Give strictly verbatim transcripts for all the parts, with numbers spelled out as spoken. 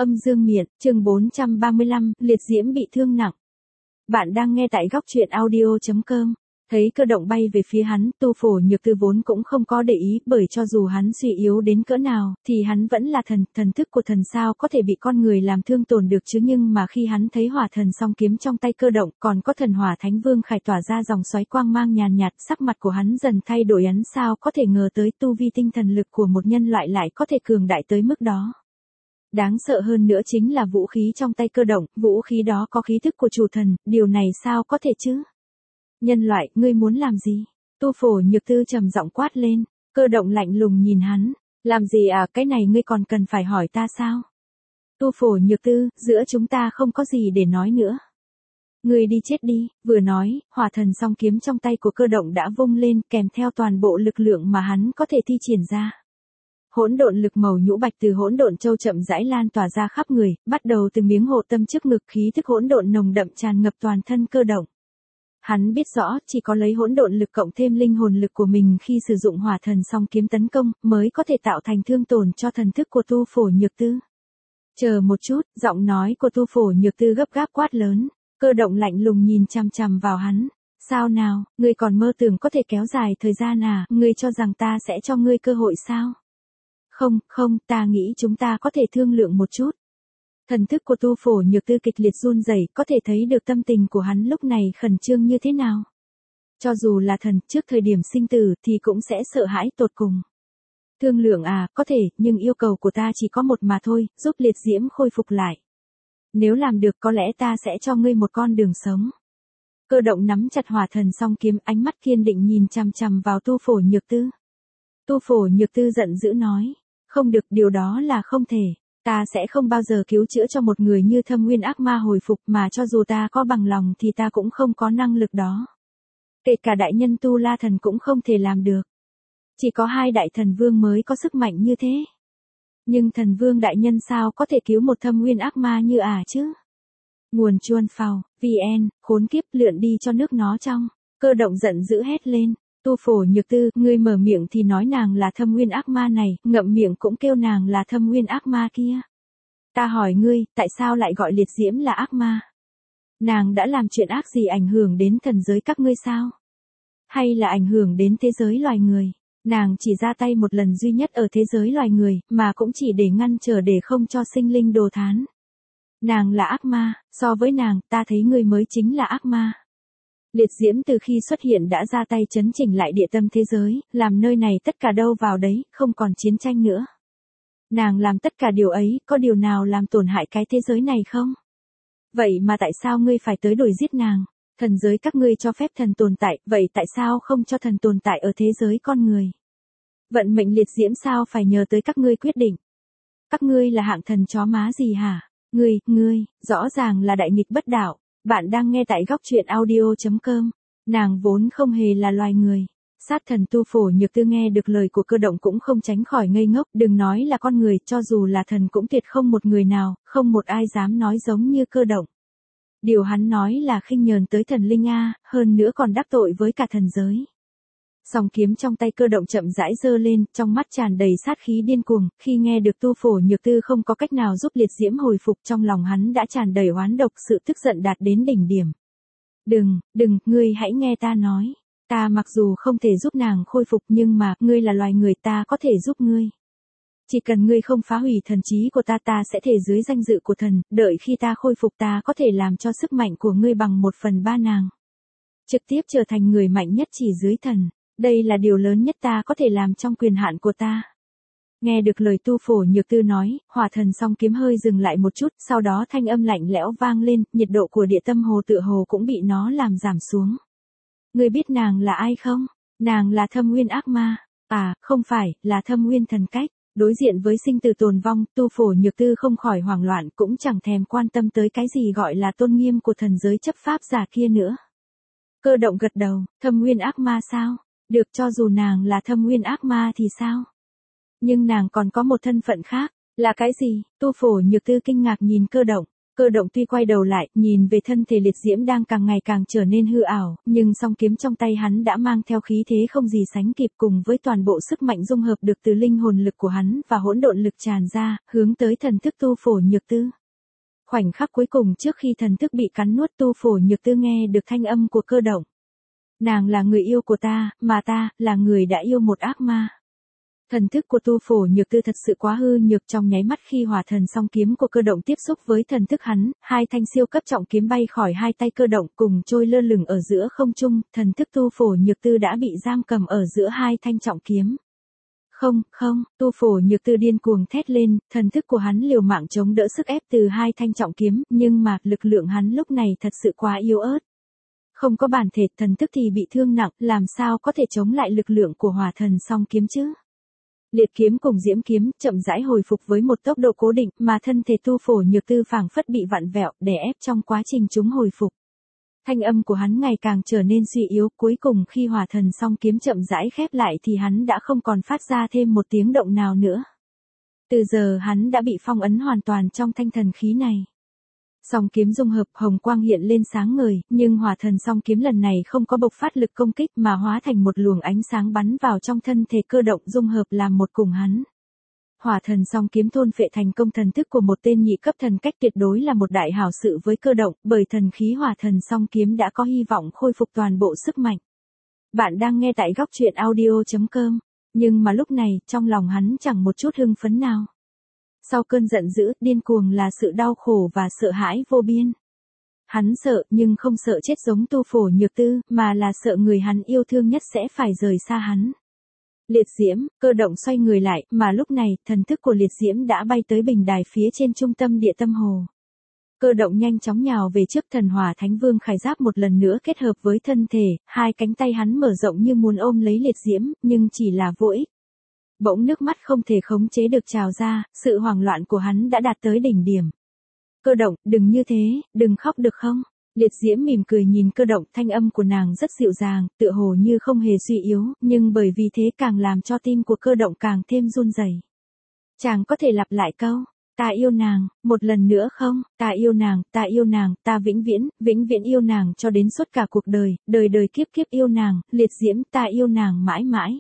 Âm dương miện, chương bốn trăm ba mươi lăm, liệt diễm bị thương nặng. Bạn đang nghe tại góc truyện audio chấm com. Thấy cơ động bay về phía hắn, Tu Phổ Nhược Tư vốn cũng không có để ý, bởi cho dù hắn suy yếu đến cỡ nào, thì hắn vẫn là thần, thần thức của thần sao có thể bị con người làm thương tổn được chứ. Nhưng mà khi hắn thấy hỏa thần song kiếm trong tay cơ động, còn có thần hỏa thánh vương khải tỏa ra dòng xoáy quang mang nhàn nhạt, sắc mặt của hắn dần thay đổi. Hắn sao có thể ngờ tới tu vi tinh thần lực của một nhân loại lại có thể cường đại tới mức đó. Đáng sợ hơn nữa chính là vũ khí trong tay cơ động, vũ khí đó có khí thức của chủ thần, điều này sao có thể chứ? Nhân loại, ngươi muốn làm gì? Tu Phổ Nhược Tư trầm giọng quát lên, cơ động lạnh lùng nhìn hắn, làm gì à, cái này ngươi còn cần phải hỏi ta sao? Tu Phổ Nhược Tư, giữa chúng ta không có gì để nói nữa. Ngươi đi chết đi, vừa nói, hỏa thần song kiếm trong tay của cơ động đã vung lên kèm theo toàn bộ lực lượng mà hắn có thể thi triển ra. Hỗn độn lực màu nhũ bạch từ hỗn độn châu chậm rãi lan tỏa ra khắp người, bắt đầu từ miếng hộ tâm trước ngực, khí thức hỗn độn nồng đậm tràn ngập toàn thân cơ động. Hắn biết rõ, chỉ có lấy hỗn độn lực cộng thêm linh hồn lực của mình khi sử dụng hỏa thần song kiếm tấn công, mới có thể tạo thành thương tổn cho thần thức của Tu Phổ Nhược Tư. Chờ một chút, giọng nói của Tu Phổ Nhược Tư gấp gáp quát lớn, cơ động lạnh lùng nhìn chằm chằm vào hắn. Sao nào, ngươi còn mơ tưởng có thể kéo dài thời gian à, ngươi cho rằng ta sẽ cho ngươi cơ hội sao? Không, không, ta nghĩ chúng ta có thể thương lượng một chút. Thần thức của Tu Phổ Nhược Tư kịch liệt run rẩy, có thể thấy được tâm tình của hắn lúc này khẩn trương như thế nào. Cho dù là thần, trước thời điểm sinh tử thì cũng sẽ sợ hãi tột cùng. Thương lượng à, có thể, nhưng yêu cầu của ta chỉ có một mà thôi, giúp liệt diễm khôi phục lại. Nếu làm được có lẽ ta sẽ cho ngươi một con đường sống. Cơ động nắm chặt hỏa thần song kiếm, ánh mắt kiên định nhìn chằm chằm vào Tu Phổ Nhược Tư. Tu Phổ Nhược Tư giận dữ nói, không được, điều đó là không thể. Ta sẽ không bao giờ cứu chữa cho một người như Thâm Nguyên ác ma hồi phục, mà cho dù ta có bằng lòng thì ta cũng không có năng lực đó. Kể cả đại nhân Tu La Thần cũng không thể làm được. Chỉ có hai đại thần vương mới có sức mạnh như thế. Nhưng thần vương đại nhân sao có thể cứu một Thâm Nguyên ác ma như ả chứ? Nguồn chuan phào, vn, khốn kiếp, lượn đi cho nước nó trong. Cơ động giận dữ hét lên. Tu Phổ Nhược Tư, ngươi mở miệng thì nói nàng là Thâm Nguyên ác ma này, ngậm miệng cũng kêu nàng là Thâm Nguyên ác ma kia. Ta hỏi ngươi, tại sao lại gọi liệt diễm là ác ma? Nàng đã làm chuyện ác gì ảnh hưởng đến thần giới các ngươi sao? Hay là ảnh hưởng đến thế giới loài người? Nàng chỉ ra tay một lần duy nhất ở thế giới loài người, mà cũng chỉ để ngăn trở để không cho sinh linh đồ thán. Nàng là ác ma, so với nàng, ta thấy ngươi mới chính là ác ma. Liệt diễm từ khi xuất hiện đã ra tay chấn chỉnh lại địa tâm thế giới, làm nơi này tất cả đâu vào đấy, không còn chiến tranh nữa. Nàng làm tất cả điều ấy, có điều nào làm tổn hại cái thế giới này không? Vậy mà tại sao ngươi phải tới đuổi giết nàng? Thần giới các ngươi cho phép thần tồn tại, vậy tại sao không cho thần tồn tại ở thế giới con người? Vận mệnh liệt diễm sao phải nhờ tới các ngươi quyết định? Các ngươi là hạng thần chó má gì hả? Ngươi, ngươi, rõ ràng là đại nghịch bất đạo. Bạn đang nghe tại góc truyện audio chấm com. Nàng vốn không hề là loài người. Sát thần Tu Phổ Nhược Tư nghe được lời của cơ động cũng không tránh khỏi ngây ngốc, đừng nói là con người, cho dù là thần cũng tuyệt không một người nào, không một ai dám nói giống như cơ động. Điều hắn nói là khinh nhờn tới thần linh a, hơn nữa còn đắc tội với cả thần giới. Song kiếm trong tay cơ động chậm rãi giơ lên, trong mắt tràn đầy sát khí điên cuồng, khi nghe được Tu Phổ Nhược Tư không có cách nào giúp liệt diễm hồi phục, trong lòng hắn đã tràn đầy oán độc, sự tức giận đạt đến đỉnh điểm. Đừng, đừng, ngươi hãy nghe ta nói. Ta mặc dù không thể giúp nàng khôi phục nhưng mà, ngươi là loài người, ta có thể giúp ngươi. Chỉ cần ngươi không phá hủy thần trí của ta, ta sẽ thể dưới danh dự của thần, đợi khi ta khôi phục ta có thể làm cho sức mạnh của ngươi bằng một phần ba nàng. Trực tiếp trở thành người mạnh nhất chỉ dưới thần. Đây là điều lớn nhất ta có thể làm trong quyền hạn của ta. Nghe được lời Tu Phổ Nhược Tư nói, hỏa thần song kiếm hơi dừng lại một chút, sau đó thanh âm lạnh lẽo vang lên, nhiệt độ của địa tâm hồ tựa hồ cũng bị nó làm giảm xuống. Ngươi biết nàng là ai không? Nàng là Thâm Nguyên ác ma. À, không phải, là Thâm Nguyên thần cách. Đối diện với sinh tử tồn vong, Tu Phổ Nhược Tư không khỏi hoảng loạn, cũng chẳng thèm quan tâm tới cái gì gọi là tôn nghiêm của thần giới chấp pháp giả kia nữa. Cơ động gật đầu, Thâm Nguyên ác ma sao? Được, cho dù nàng là Thâm Nguyên ác ma thì sao? Nhưng nàng còn có một thân phận khác, là cái gì? Tu Phổ Nhược Tư kinh ngạc nhìn cơ động. Cơ động tuy quay đầu lại, nhìn về thân thể liệt diễm đang càng ngày càng trở nên hư ảo, nhưng song kiếm trong tay hắn đã mang theo khí thế không gì sánh kịp cùng với toàn bộ sức mạnh dung hợp được từ linh hồn lực của hắn và hỗn độn lực tràn ra, hướng tới thần thức Tu Phổ Nhược Tư. Khoảnh khắc cuối cùng trước khi thần thức bị cắn nuốt, Tu Phổ Nhược Tư nghe được thanh âm của Cơ động. Nàng là người yêu của ta, mà ta, là người đã yêu một ác ma. Thần thức của Tu Phổ Nhược Tư thật sự quá hư nhược, trong nháy mắt khi hỏa thần song kiếm của Cơ động tiếp xúc với thần thức hắn, hai thanh siêu cấp trọng kiếm bay khỏi hai tay Cơ động cùng trôi lơ lửng ở giữa không trung, thần thức Tu Phổ Nhược Tư đã bị giam cầm ở giữa hai thanh trọng kiếm. Không, không, Tu Phổ Nhược Tư điên cuồng thét lên, thần thức của hắn liều mạng chống đỡ sức ép từ hai thanh trọng kiếm, nhưng mà lực lượng hắn lúc này thật sự quá yếu ớt. Không có bản thể, thần thức thì bị thương nặng, làm sao có thể chống lại lực lượng của hỏa thần song kiếm chứ? Liệt kiếm cùng diễm kiếm chậm rãi hồi phục với một tốc độ cố định, mà thân thể Tu Phổ Nhược Tư phảng phất bị vặn vẹo, đè ép trong quá trình chúng hồi phục. Thanh âm của hắn ngày càng trở nên suy yếu, cuối cùng khi hỏa thần song kiếm chậm rãi khép lại thì hắn đã không còn phát ra thêm một tiếng động nào nữa. Từ giờ hắn đã bị phong ấn hoàn toàn trong thanh thần khí này. Song kiếm dung hợp, hồng quang hiện lên sáng ngời, nhưng hỏa thần song kiếm lần này không có bộc phát lực công kích mà hóa thành một luồng ánh sáng bắn vào trong thân thể Cơ động, dung hợp làm một cùng hắn. Hỏa thần song kiếm thôn phệ thành công thần thức của một tên nhị cấp thần cách, tuyệt đối là một đại hảo sự với Cơ động, bởi thần khí hỏa thần song kiếm đã có hy vọng khôi phục toàn bộ sức mạnh. Bạn đang nghe tại góc truyện audio chấm com, nhưng mà lúc này, trong lòng hắn chẳng một chút hưng phấn nào. Sau cơn giận dữ, điên cuồng là sự đau khổ và sợ hãi vô biên. Hắn sợ, nhưng không sợ chết giống Tu Phổ Nhược Tư, mà là sợ người hắn yêu thương nhất sẽ phải rời xa hắn. Liệt diễm, Cơ động xoay người lại, mà lúc này, thần thức của liệt diễm đã bay tới bình đài phía trên trung tâm địa tâm hồ. Cơ động nhanh chóng nhào về trước, thần hỏa thánh vương khải giáp một lần nữa kết hợp với thân thể, hai cánh tay hắn mở rộng như muốn ôm lấy liệt diễm, nhưng chỉ là vô ích. Bỗng nước mắt không thể khống chế được trào ra, sự hoảng loạn của hắn đã đạt tới đỉnh điểm. Cơ động, đừng như thế, đừng khóc được không? Liệt diễm mỉm cười nhìn Cơ động, thanh âm của nàng rất dịu dàng, tựa hồ như không hề suy yếu, nhưng bởi vì thế càng làm cho tim của Cơ động càng thêm run rẩy. Chàng có thể lặp lại câu, ta yêu nàng, một lần nữa không? Ta yêu nàng, ta yêu nàng, ta vĩnh viễn, vĩnh viễn yêu nàng cho đến suốt cả cuộc đời, đời đời kiếp kiếp yêu nàng, liệt diễm, ta yêu nàng mãi mãi.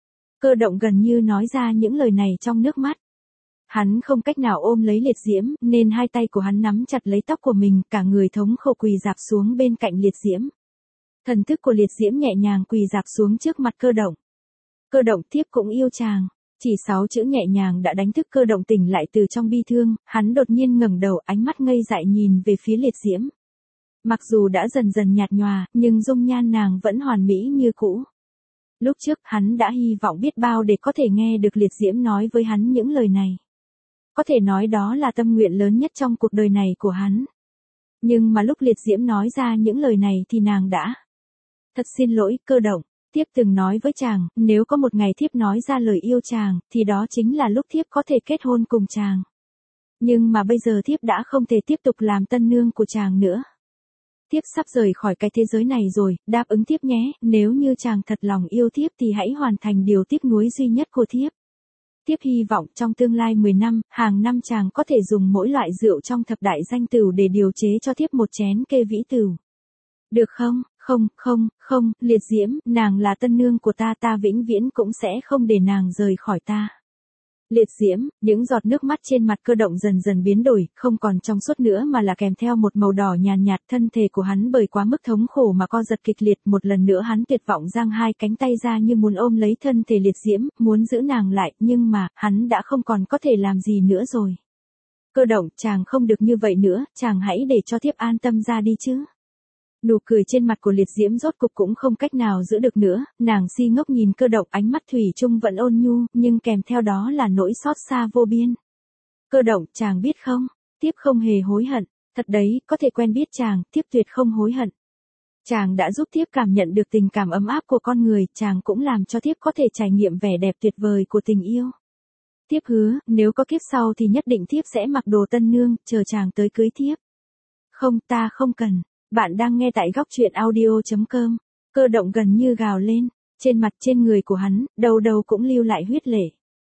Cơ động gần như nói ra những lời này trong nước mắt. Hắn không cách nào ôm lấy liệt diễm, nên hai tay của hắn nắm chặt lấy tóc của mình, cả người thống khổ quỳ rạp xuống bên cạnh liệt diễm. Thần thức của liệt diễm nhẹ nhàng quỳ rạp xuống trước mặt Cơ động. Cơ động, thiếp cũng yêu chàng. Chỉ sáu chữ nhẹ nhàng đã đánh thức Cơ động tỉnh lại từ trong bi thương, hắn đột nhiên ngẩng đầu, ánh mắt ngây dại nhìn về phía liệt diễm. Mặc dù đã dần dần nhạt nhòa, nhưng dung nhan nàng vẫn hoàn mỹ như cũ. Lúc trước, hắn đã hy vọng biết bao để có thể nghe được liệt diễm nói với hắn những lời này. Có thể nói đó là tâm nguyện lớn nhất trong cuộc đời này của hắn. Nhưng mà lúc liệt diễm nói ra những lời này thì nàng đã. Thật xin lỗi, Cơ động, thiếp từng nói với chàng, nếu có một ngày thiếp nói ra lời yêu chàng, thì đó chính là lúc thiếp có thể kết hôn cùng chàng. Nhưng mà bây giờ thiếp đã không thể tiếp tục làm tân nương của chàng nữa. Thiếp sắp rời khỏi cái thế giới này rồi, đáp ứng thiếp nhé, nếu như chàng thật lòng yêu thiếp thì hãy hoàn thành điều tiếc nuối duy nhất của thiếp. Thiếp hy vọng trong tương lai mười năm, hàng năm chàng có thể dùng mỗi loại rượu trong thập đại danh tửu để điều chế cho thiếp một chén kê vĩ tửu. Được không? Không, không, không, liệt diễm, nàng là tân nương của ta, ta vĩnh viễn cũng sẽ không để nàng rời khỏi ta. Liệt diễm, những giọt nước mắt trên mặt Cơ động dần dần biến đổi, không còn trong suốt nữa mà là kèm theo một màu đỏ nhàn nhạt, thân thể của hắn bởi quá mức thống khổ mà co giật kịch liệt, một lần nữa hắn tuyệt vọng giang hai cánh tay ra như muốn ôm lấy thân thể liệt diễm, muốn giữ nàng lại, nhưng mà, hắn đã không còn có thể làm gì nữa rồi. Cơ động, chàng không được như vậy nữa, chàng hãy để cho thiếp an tâm ra đi chứ. Nụ cười trên mặt của liệt diễm rốt cục cũng không cách nào giữ được nữa, nàng si ngốc nhìn Cơ động, ánh mắt thủy chung vẫn ôn nhu, nhưng kèm theo đó là nỗi xót xa vô biên. Cơ động, chàng biết không, thiếp không hề hối hận, thật đấy, có thể quen biết chàng, thiếp tuyệt không hối hận. Chàng đã giúp thiếp cảm nhận được tình cảm ấm áp của con người, chàng cũng làm cho thiếp có thể trải nghiệm vẻ đẹp tuyệt vời của tình yêu. Thiếp hứa, nếu có kiếp sau thì nhất định thiếp sẽ mặc đồ tân nương, chờ chàng tới cưới thiếp. Không, ta không cần. Bạn đang nghe tại góc truyện audio chấm com. Cơ động gần như gào lên, trên mặt trên người của hắn, đầu đầu cũng lưu lại huyết lệ.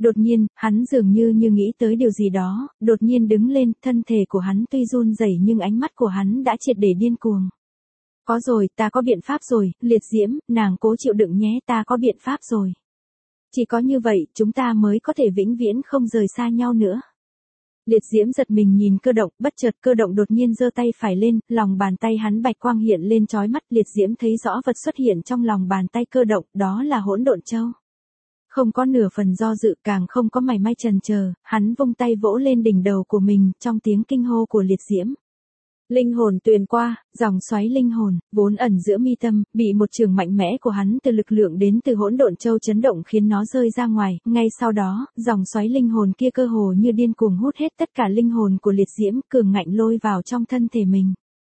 Đột nhiên, hắn dường như như nghĩ tới điều gì đó, đột nhiên đứng lên, thân thể của hắn tuy run rẩy nhưng ánh mắt của hắn đã triệt để điên cuồng. Có rồi, ta có biện pháp rồi, Liệt Diễm, nàng cố chịu đựng nhé, ta có biện pháp rồi. Chỉ có như vậy, chúng ta mới có thể vĩnh viễn không rời xa nhau nữa. Liệt Diễm giật mình nhìn Cơ Động, bất chợt Cơ Động đột nhiên giơ tay phải lên, lòng bàn tay hắn bạch quang hiện lên chói mắt, Liệt Diễm thấy rõ vật xuất hiện trong lòng bàn tay Cơ Động, đó là Hỗn Độn Châu. Không có nửa phần do dự, càng không có mảy may chần chờ, hắn vung tay vỗ lên đỉnh đầu của mình, trong tiếng kinh hô của Liệt Diễm. Linh hồn tuyền qua, dòng xoáy linh hồn, vốn ẩn giữa mi tâm, bị một trường mạnh mẽ của hắn từ lực lượng đến từ Hỗn Độn Châu chấn động khiến nó rơi ra ngoài, ngay sau đó, dòng xoáy linh hồn kia cơ hồ như điên cuồng hút hết tất cả linh hồn của Liệt Diễm, cường ngạnh lôi vào trong thân thể mình.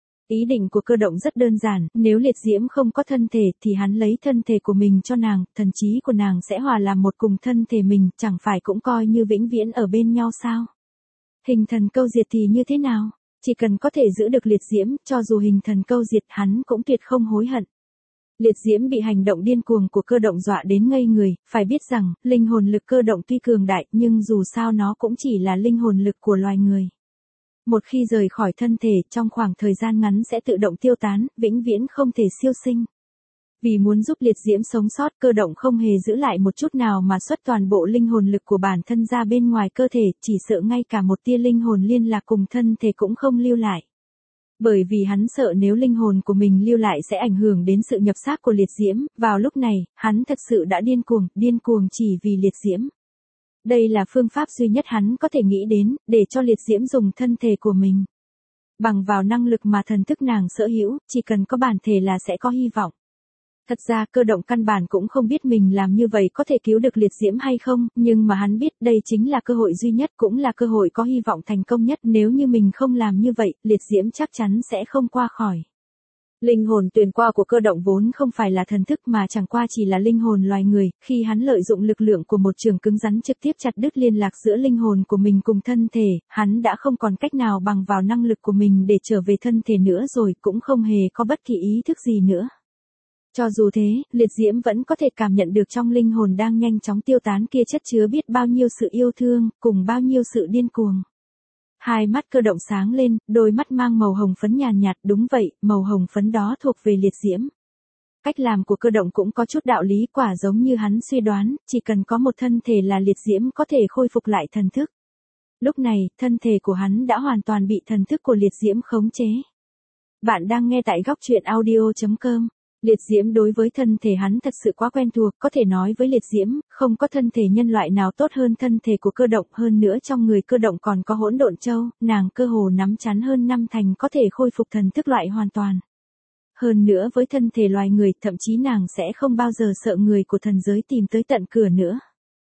Ý định của Cơ Động rất đơn giản, nếu Liệt Diễm không có thân thể thì hắn lấy thân thể của mình cho nàng, thần trí của nàng sẽ hòa làm một cùng thân thể mình, chẳng phải cũng coi như vĩnh viễn ở bên nhau sao? Hình thần câu diệt thì như thế nào? Chỉ cần có thể giữ được Liệt Diễm, cho dù hình thần câu diệt hắn cũng tuyệt không hối hận. Liệt Diễm bị hành động điên cuồng của Cơ Động dọa đến ngây người, phải biết rằng, linh hồn lực Cơ Động tuy cường đại nhưng dù sao nó cũng chỉ là linh hồn lực của loài người. Một khi rời khỏi thân thể, trong khoảng thời gian ngắn sẽ tự động tiêu tán, vĩnh viễn không thể siêu sinh. Vì muốn giúp Liệt Diễm sống sót, Cơ Động không hề giữ lại một chút nào mà xuất toàn bộ linh hồn lực của bản thân ra bên ngoài cơ thể, chỉ sợ ngay cả một tia linh hồn liên lạc cùng thân thể cũng không lưu lại. Bởi vì hắn sợ nếu linh hồn của mình lưu lại sẽ ảnh hưởng đến sự nhập xác của Liệt Diễm, vào lúc này, hắn thật sự đã điên cuồng, điên cuồng chỉ vì Liệt Diễm. Đây là phương pháp duy nhất hắn có thể nghĩ đến, để cho Liệt Diễm dùng thân thể của mình. Bằng vào năng lực mà thần thức nàng sở hữu, chỉ cần có bản thể là sẽ có hy vọng. Thật ra Cơ Động căn bản cũng không biết mình làm như vậy có thể cứu được Liệt Diễm hay không, nhưng mà hắn biết đây chính là cơ hội duy nhất cũng là cơ hội có hy vọng thành công nhất, nếu như mình không làm như vậy, Liệt Diễm chắc chắn sẽ không qua khỏi. Linh hồn tuyền qua của Cơ Động vốn không phải là thần thức mà chẳng qua chỉ là linh hồn loài người, khi hắn lợi dụng lực lượng của một trường cứng rắn trực tiếp chặt đứt liên lạc giữa linh hồn của mình cùng thân thể, hắn đã không còn cách nào bằng vào năng lực của mình để trở về thân thể nữa rồi, cũng không hề có bất kỳ ý thức gì nữa. Cho dù thế, Liệt Diễm vẫn có thể cảm nhận được trong linh hồn đang nhanh chóng tiêu tán kia chất chứa biết bao nhiêu sự yêu thương, cùng bao nhiêu sự điên cuồng. Hai mắt Cơ Động sáng lên, đôi mắt mang màu hồng phấn nhàn nhạt, đúng vậy, màu hồng phấn đó thuộc về Liệt Diễm. Cách làm của Cơ Động cũng có chút đạo lý, quả giống như hắn suy đoán, chỉ cần có một thân thể là Liệt Diễm có thể khôi phục lại thần thức. Lúc này, thân thể của hắn đã hoàn toàn bị thần thức của Liệt Diễm khống chế. Bạn đang nghe tại góc truyện audio chấm com. Liệt Diễm đối với thân thể hắn thật sự quá quen thuộc, có thể nói với Liệt Diễm, không có thân thể nhân loại nào tốt hơn thân thể của Cơ Động, hơn nữa trong người Cơ Động còn có Hỗn Độn Châu, nàng cơ hồ nắm chắn hơn năm thành có thể khôi phục thần thức loại hoàn toàn. Hơn nữa với thân thể loài người, thậm chí nàng sẽ không bao giờ sợ người của thần giới tìm tới tận cửa nữa.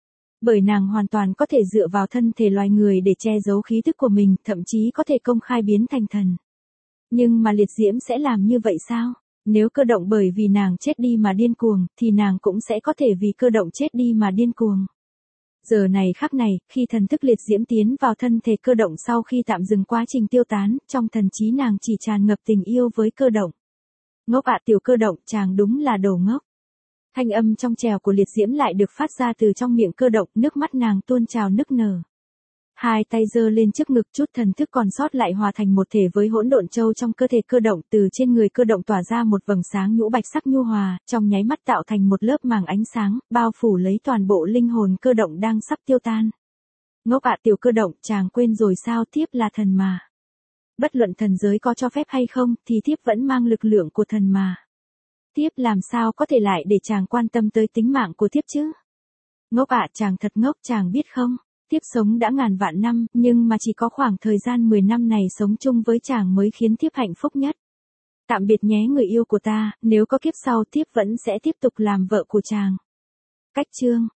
Bởi nàng hoàn toàn có thể dựa vào thân thể loài người để che giấu khí thức của mình, thậm chí có thể công khai biến thành thần. Nhưng mà Liệt Diễm sẽ làm như vậy sao? Nếu Cơ Động bởi vì nàng chết đi mà điên cuồng, thì nàng cũng sẽ có thể vì Cơ Động chết đi mà điên cuồng. Giờ này khắc này, khi thần thức Liệt Diễm tiến vào thân thể Cơ Động sau khi tạm dừng quá trình tiêu tán, trong thần trí nàng chỉ tràn ngập tình yêu với Cơ Động. Ngốc ạ, tiểu Cơ Động, chàng đúng là đồ ngốc. Thanh âm trong trẻo của Liệt Diễm lại được phát ra từ trong miệng Cơ Động, nước mắt nàng tuôn trào nức nở. Hai tay giơ lên trước ngực, chút thần thức còn sót lại hòa thành một thể với Hỗn Độn Châu trong cơ thể Cơ Động, từ trên người Cơ Động tỏa ra một vầng sáng nhũ bạch sắc nhu hòa, trong nháy mắt tạo thành một lớp màng ánh sáng, bao phủ lấy toàn bộ linh hồn Cơ Động đang sắp tiêu tan. Ngốc ạ, tiểu Cơ Động, chàng quên rồi sao, thiếp là thần mà. Bất luận thần giới có cho phép hay không, thì thiếp vẫn mang lực lượng của thần mà. Thiếp làm sao có thể lại để chàng quan tâm tới tính mạng của thiếp chứ? Ngốc ạ, chàng thật ngốc, chàng biết không? Thiếp sống đã ngàn vạn năm, nhưng mà chỉ có khoảng thời gian mười năm này sống chung với chàng mới khiến thiếp hạnh phúc nhất. Tạm biệt nhé người yêu của ta, nếu có kiếp sau thiếp vẫn sẽ tiếp tục làm vợ của chàng. Cách chương